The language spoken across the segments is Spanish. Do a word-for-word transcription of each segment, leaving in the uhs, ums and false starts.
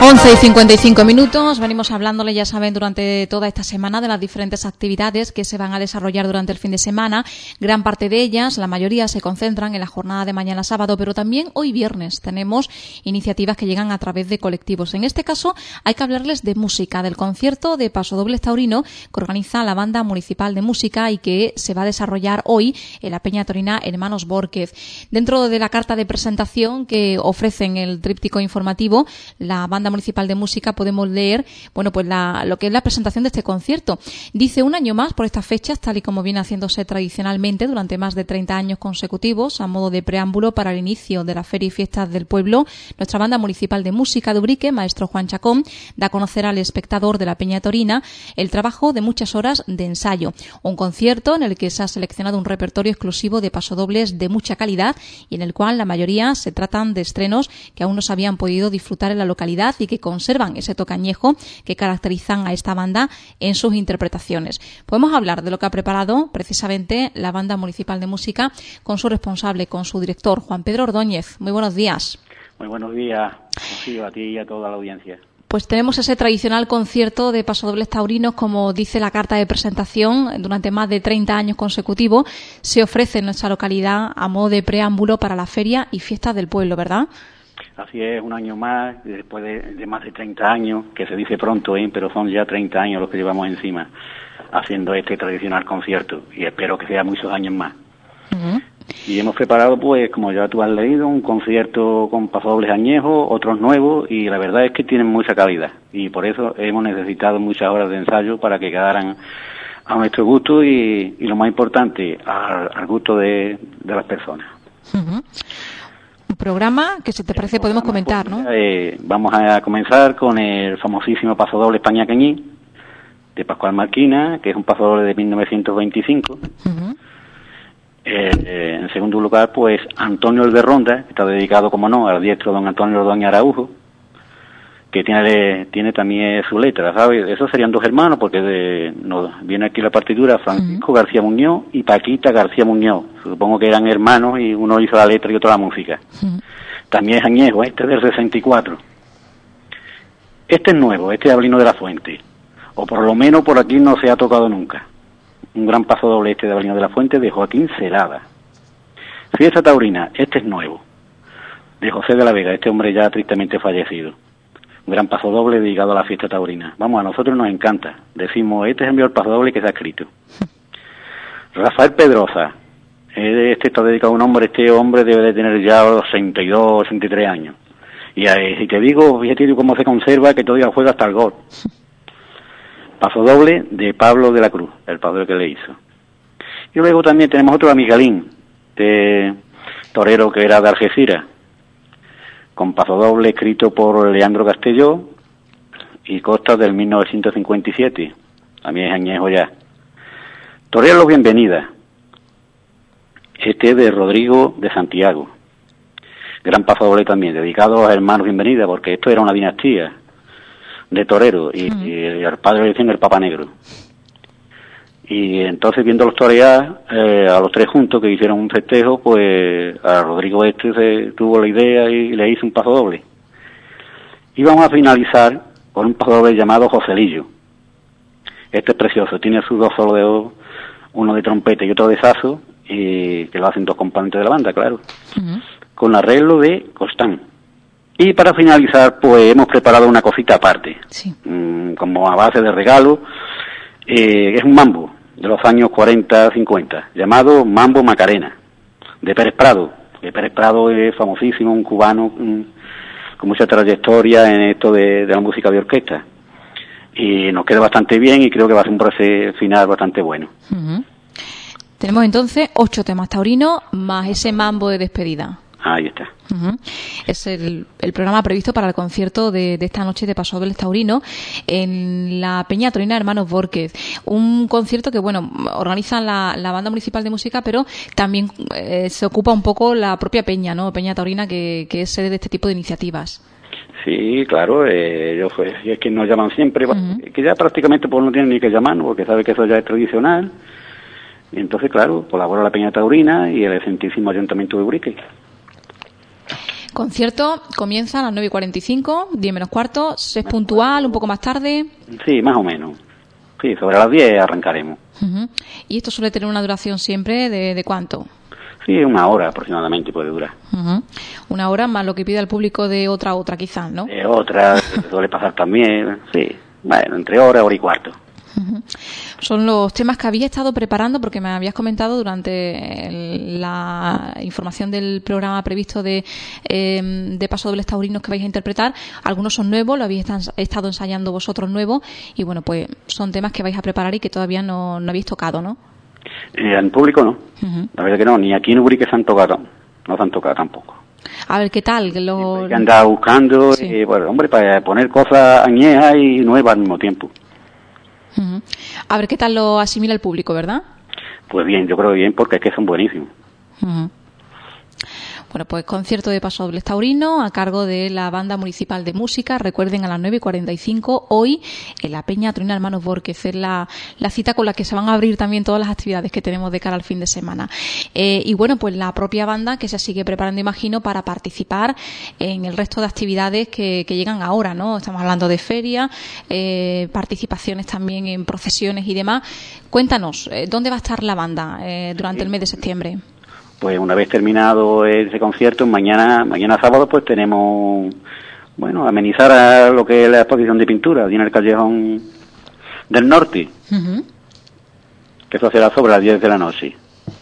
once y cincuenta y cinco minutos, venimos hablándole, ya saben, durante toda esta semana de las diferentes actividades que se van a desarrollar durante el fin de semana. Gran parte de ellas, la mayoría, se concentran en la jornada de mañana sábado, pero también hoy viernes tenemos iniciativas que llegan a través de colectivos. En este caso hay que hablarles de música, del concierto de Pasodobles Taurino que organiza la Banda Municipal de Música y que se va a desarrollar hoy en la Peña Taurina Hermanos Vórquez. Dentro de la carta de presentación que ofrecen el tríptico informativo, la Banda Municipal de Música, podemos leer, bueno, pues la, lo que es la presentación de este concierto. Dice: un año más por estas fechas, tal y como viene haciéndose tradicionalmente durante más de treinta años consecutivos, a modo de preámbulo para el inicio de la Feria y Fiestas del Pueblo, nuestra Banda Municipal de Música de Ubrique, maestro Juan Chacón, da a conocer al espectador de la Peña Taurina el trabajo de muchas horas de ensayo. Un concierto en el que se ha seleccionado un repertorio exclusivo de pasodobles de mucha calidad y en el cual la mayoría se tratan de estrenos que aún no se habían podido disfrutar en la localidad y que conservan ese toque añejo que caracterizan a esta banda en sus interpretaciones. Podemos hablar de lo que ha preparado precisamente la Banda Municipal de Música con su responsable, con su director, Juan Pedro Ordóñez. Muy buenos días. Muy buenos días, Rocío, a ti y a toda la audiencia. Pues tenemos ese tradicional concierto de pasodobles taurinos, como dice la carta de presentación, durante más de treinta años consecutivos. Se ofrece en nuestra localidad a modo de preámbulo para la Feria y Fiestas del Pueblo, ¿verdad? Así es, un año más, después de, de más de treinta años, que se dice pronto, ¿eh? Pero son ya treinta años los que llevamos encima haciendo este tradicional concierto, y espero que sea muchos años más. Uh-huh. Y hemos preparado, pues, como ya tú has leído, un concierto con pasodobles añejos, otros nuevos, y la verdad es que tienen mucha calidad, y por eso hemos necesitado muchas horas de ensayo para que quedaran a nuestro gusto y, y lo más importante, al, al gusto de, de las personas. Uh-huh. Un programa que, si te parece, podemos comentar, ¿no? Eh, vamos a comenzar con el famosísimo pasodoble España Cañí, de Pascual Marquina, que es un pasodoble de mil novecientos veinticinco. Uh-huh. Eh, eh, en segundo lugar, pues, Antonio el de Ronda, que está dedicado, como no, al diestro don Antonio Ordóñez Araujo, que tiene tiene también su letra, ¿sabes? Esos serían dos hermanos, porque de, nos viene aquí la partitura, Francisco uh-huh. García Muñoz y Paquita García Muñoz. Supongo que eran hermanos y uno hizo la letra y otro la música. Uh-huh. También es añejo, este es del sesenta y cuatro. Este es nuevo, este es Avelino de la Fuente, o por lo menos por aquí no se ha tocado nunca. Un gran pasodoble este de Avelino de la Fuente, de Joaquín Celada. Fiesta Taurina, este es nuevo, de José de la Vega, este hombre ya tristemente fallecido. Un gran pasodoble dedicado a la fiesta taurina. Vamos, a nosotros nos encanta. Decimos, este es el mejor pasodoble que se ha escrito. Rafael Pedrosa. Este está dedicado a un hombre, este hombre debe de tener ya sesenta y dos, sesenta y tres años. Y eh, si te digo, fíjate cómo se conserva, que todavía juega hasta el gol. Pasodoble de Pablo de la Cruz, el padre que le hizo. Y luego también tenemos otro Amigalín, de torero que era de Algeciras, con pasodoble escrito por Leandro Castelló y consta del mil novecientos cincuenta y siete, también es añejo ya. Torero Bienvenida, este es de Rodrigo de Santiago, gran pasodoble también, dedicado a hermanos Bienvenida, porque esto era una dinastía de toreros, y, uh-huh. y el padre le decían el Papa Negro. Y entonces, viendo los torear, eh, a los tres juntos que hicieron un festejo, pues a Rodrigo este se tuvo la idea y le hizo un pasodoble. Y vamos a finalizar con un pasodoble llamado Joselillo. Este es precioso, tiene sus dos solos de oro, uno de trompeta y otro de sazo, y que lo hacen dos componentes de la banda, claro, uh-huh. con arreglo de Costán. Y para finalizar, pues hemos preparado una cosita aparte, sí. mmm, como a base de regalo. Eh, es un mambo de los años cuarenta cincuenta, llamado Mambo Macarena, de Pérez Prado. Que Pérez Prado es famosísimo, un cubano un, con mucha trayectoria en esto de, de la música de orquesta. Y nos queda bastante bien y creo que va a ser un proceso final bastante bueno. Uh-huh. Tenemos entonces ocho temas taurinos más ese mambo de despedida. Ahí está. Uh-huh. Es el, el programa previsto para el concierto de, de esta noche de Pasodobles Taurinos en la Peña Taurina Hermanos Vórquez. Un concierto que, bueno, organiza la, la Banda Municipal de Música, pero también eh, se ocupa un poco la propia Peña, ¿no? Peña Taurina, que, que es sede de este tipo de iniciativas. Sí, claro, eh, ellos pues, es que nos llaman siempre, uh-huh. que ya prácticamente pues no tienen ni que llamarnos, porque sabe que eso ya es tradicional. Y entonces, claro, colabora la Peña Taurina y el excelentísimo Ayuntamiento de Ubrique. Concierto comienza a las nueve y cuarenta y cinco, diez menos cuarto. ¿Es puntual, un poco más tarde? Sí, más o menos. Sí, sobre las diez arrancaremos. Uh-huh. ¿Y esto suele tener una duración siempre de, de cuánto? Sí, una hora aproximadamente puede durar. Uh-huh. Una hora más lo que pide el público de otra a otra, quizás, ¿no? De otra, suele pasar también, sí. Bueno, entre hora, hora y cuarto. Uh-huh. Son los temas que había estado preparando, porque me habías comentado durante el, la información del programa previsto de, eh, de Paso Dobles Taurinos que vais a interpretar. Algunos son nuevos, lo habéis estado ensayando vosotros nuevos, y bueno, pues son temas que vais a preparar y que todavía no, no habéis tocado, ¿no? Eh, en público no, uh-huh. La verdad que no, ni aquí en Ubrique se han tocado, no se han tocado tampoco. A ver, ¿qué tal? Lo... Que andaba buscando, sí. eh, bueno, hombre, para poner cosas añejas y nuevas al mismo tiempo. Uh-huh. A ver qué tal lo asimila el público, ¿verdad? Pues bien, yo creo bien, porque es que son buenísimos. Uh-huh. Bueno, pues concierto de Paso Dobles Taurino a cargo de la Banda Municipal de Música. Recuerden, a las nueve y cuarenta y cinco hoy en la Peña Taurina Hermanos Borquez, es la, la cita con la que se van a abrir también todas las actividades que tenemos de cara al fin de semana. Eh, y bueno, pues la propia banda que se sigue preparando, imagino, para participar en el resto de actividades que, que llegan ahora, ¿no? Estamos hablando de feria, eh, participaciones también en procesiones y demás. Cuéntanos, eh, ¿dónde va a estar la banda eh, durante el mes de septiembre? Pues una vez terminado ese concierto, mañana mañana sábado pues tenemos, bueno, amenizar a lo que es la exposición de pintura, allí en el Callejón del Norte, uh-huh. que eso será sobre las diez de la noche.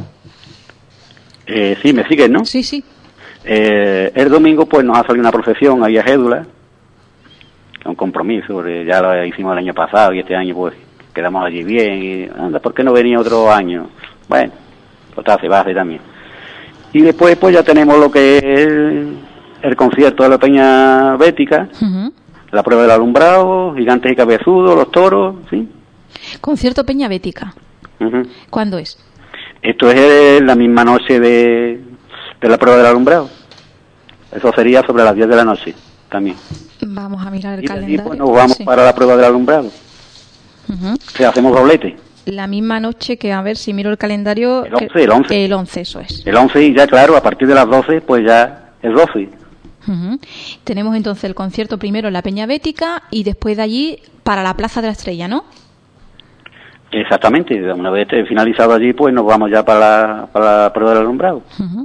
Eh, sí, ¿me sigues, no? Sí, sí. Eh, el domingo pues nos ha salido una procesión ahí a Gédula, un compromiso, ya lo hicimos el año pasado y este año pues quedamos allí bien, y anda, ¿por qué no venía otro año? Bueno, total, se va a hacer también. Y después pues ya tenemos lo que es el, el concierto de la Peña Bética, uh-huh. la prueba del alumbrado, gigantes y cabezudos, los toros, ¿sí? Concierto Peña Bética. Uh-huh. ¿Cuándo es? Esto es la misma noche de, de la prueba del alumbrado. Eso sería sobre las diez de la noche también. Vamos a mirar el y calendario. Y pues nos vamos sí. para la prueba del alumbrado. Uh-huh. O sea, hacemos doblete. La misma noche que, a ver si miro el calendario... El once, el once. El once, eso es. El once y ya, claro, a partir de las doce, pues ya es doce. Uh-huh. Tenemos entonces el concierto primero en la Peña Bética y después de allí para la Plaza de la Estrella, ¿no? Exactamente. Una vez finalizado allí, pues nos vamos ya para la, para la prueba del alumbrado. Uh-huh.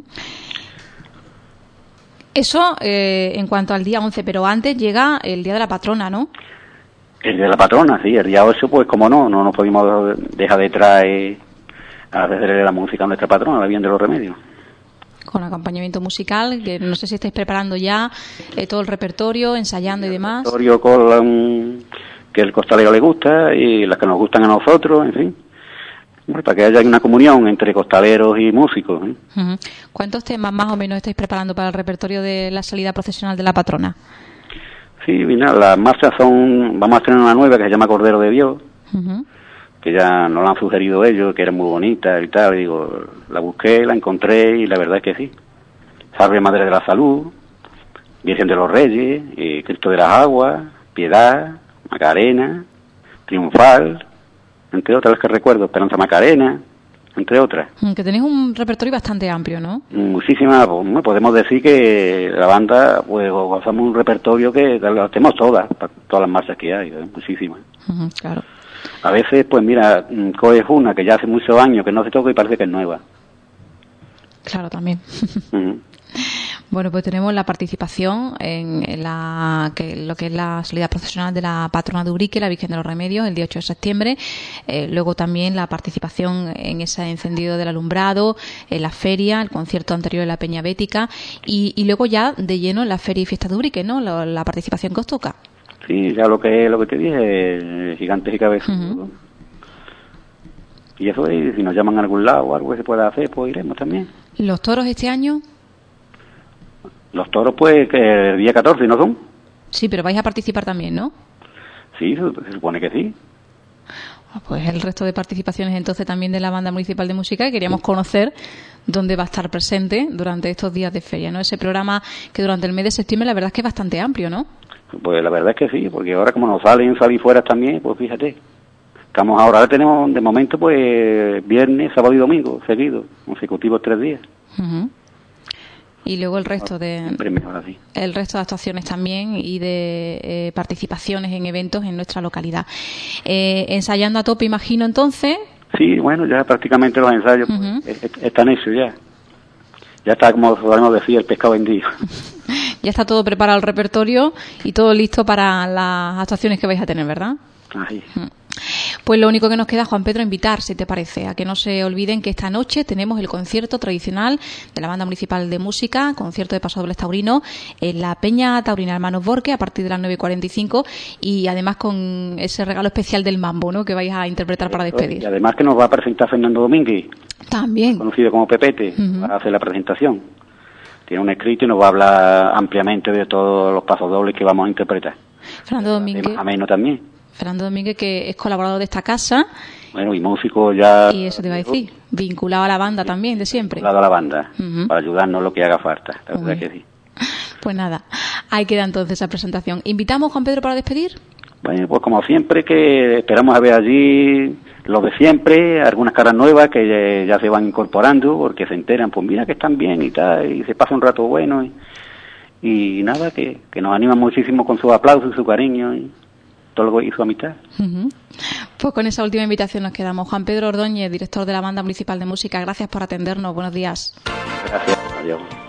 Eso eh, en cuanto al día once, pero antes llega el Día de la Patrona, ¿no? El de la patrona, sí, el día ocho, pues como no, no nos pudimos dejar de traer a hacerle la música a nuestra patrona, la Virgen de los Remedios. Con acompañamiento musical, que no sé si estáis preparando ya eh, todo el repertorio, ensayando y demás. El repertorio con um, que el costalero le gusta y las que nos gustan a nosotros, en fin. Para que haya una comunión entre costaleros y músicos. ¿eh? Uh-huh. ¿Cuántos temas más o menos estáis preparando para el repertorio de la salida procesional de la patrona? Sí, mira, las marchas son, vamos a tener una nueva que se llama Cordero de Dios, uh-huh. que ya nos la han sugerido ellos, que era muy bonita y tal, y digo, la busqué, la encontré y la verdad es que sí. Salve Madre de la Salud, Virgen de los Reyes, eh, Cristo de las Aguas, Piedad, Macarena, Triunfal, entre otras que recuerdo, Esperanza Macarena, entre otras. Que tenéis un repertorio bastante amplio, ¿no? Muchísimas, pues, podemos decir que la banda, pues, gozamos un repertorio que las tenemos todas, todas las marchas que hay, ¿eh? Muchísimas. Uh-huh, claro. A veces, pues mira, coges una que ya hace muchos años que no se toca y parece que es nueva. Claro, también. Uh-huh. Bueno, pues tenemos la participación en la que lo que es la salida procesional de la patrona de Ubrique, la Virgen de los Remedios, el día ocho de septiembre. Eh, luego también la participación en ese encendido del alumbrado, en la feria, el concierto anterior en la Peña Bética y, y luego ya de lleno en la feria y fiesta de Ubrique, ¿no? La, la participación que os toca. Sí, ya lo que lo que te dije, gigantes y cabezudos. Uh-huh. Y eso es, si nos llaman a algún lado o algo que se pueda hacer, pues iremos también. ¿Los toros este año? Los toros, pues, que el día catorce, ¿no son? Sí, pero vais a participar también, ¿no? Sí, se supone que sí. Pues el resto de participaciones entonces también de la Banda Municipal de Música, y queríamos conocer dónde va a estar presente durante estos días de feria, ¿no? Ese programa que durante el mes de septiembre la verdad es que es bastante amplio, ¿no? Pues la verdad es que sí, porque ahora como nos salen salir fuera también, pues fíjate. Estamos ahora, ahora tenemos de momento pues viernes, sábado y domingo, seguidos, consecutivos tres días. Uh-huh. Y luego el resto de Siempre mejor así. el resto de actuaciones también y de eh, participaciones en eventos en nuestra localidad. Eh, ensayando a tope, imagino, entonces. Sí, bueno, ya prácticamente los ensayos Uh-huh. pues, est- están hechos ya. Ya está, como podemos decir, el pescado vendido. Ya está todo preparado el repertorio y todo listo para las actuaciones que vais a tener, ¿verdad? Ahí. Pues lo único que nos queda, Juan Pedro, invitar, si te parece, a que no se olviden que esta noche tenemos el concierto tradicional de la Banda Municipal de Música, concierto de pasodobles taurino, en la Peña Taurina Hermanos Borque a partir de las nueve y cuarenta y cinco y además con ese regalo especial del mambo, ¿no?, que vais a interpretar para despedir. Y además que nos va a presentar Fernando Domínguez, También. conocido como Pepete, Uh-huh. para hacer la presentación. Tiene un escrito y nos va a hablar ampliamente de todos los pasodobles que vamos a interpretar. Fernando Domínguez. Ameno también. Fernando Domínguez, que es colaborador de esta casa. Bueno, y músico ya... Y eso te iba a decir, vinculado a la banda también, de siempre. Vinculado a la banda, Uh-huh. para ayudarnos lo que haga falta. La Muy verdad bien. que sí. Pues nada, ahí queda entonces esa presentación. ¿Invitamos, Juan Pedro, para despedir? Bueno, pues como siempre, que esperamos a ver allí los de siempre, algunas caras nuevas que ya, ya se van incorporando, porque se enteran, pues mira que están bien y tal, y se pasa un rato bueno. Y, y nada, que, que nos animan muchísimo con su aplauso y su cariño y todo lo y su amistad. Uh-huh. Pues con esa última invitación nos quedamos. Juan Pedro Ordóñez, director de la Banda Municipal de Música, gracias por atendernos. Buenos días. Gracias, adiós.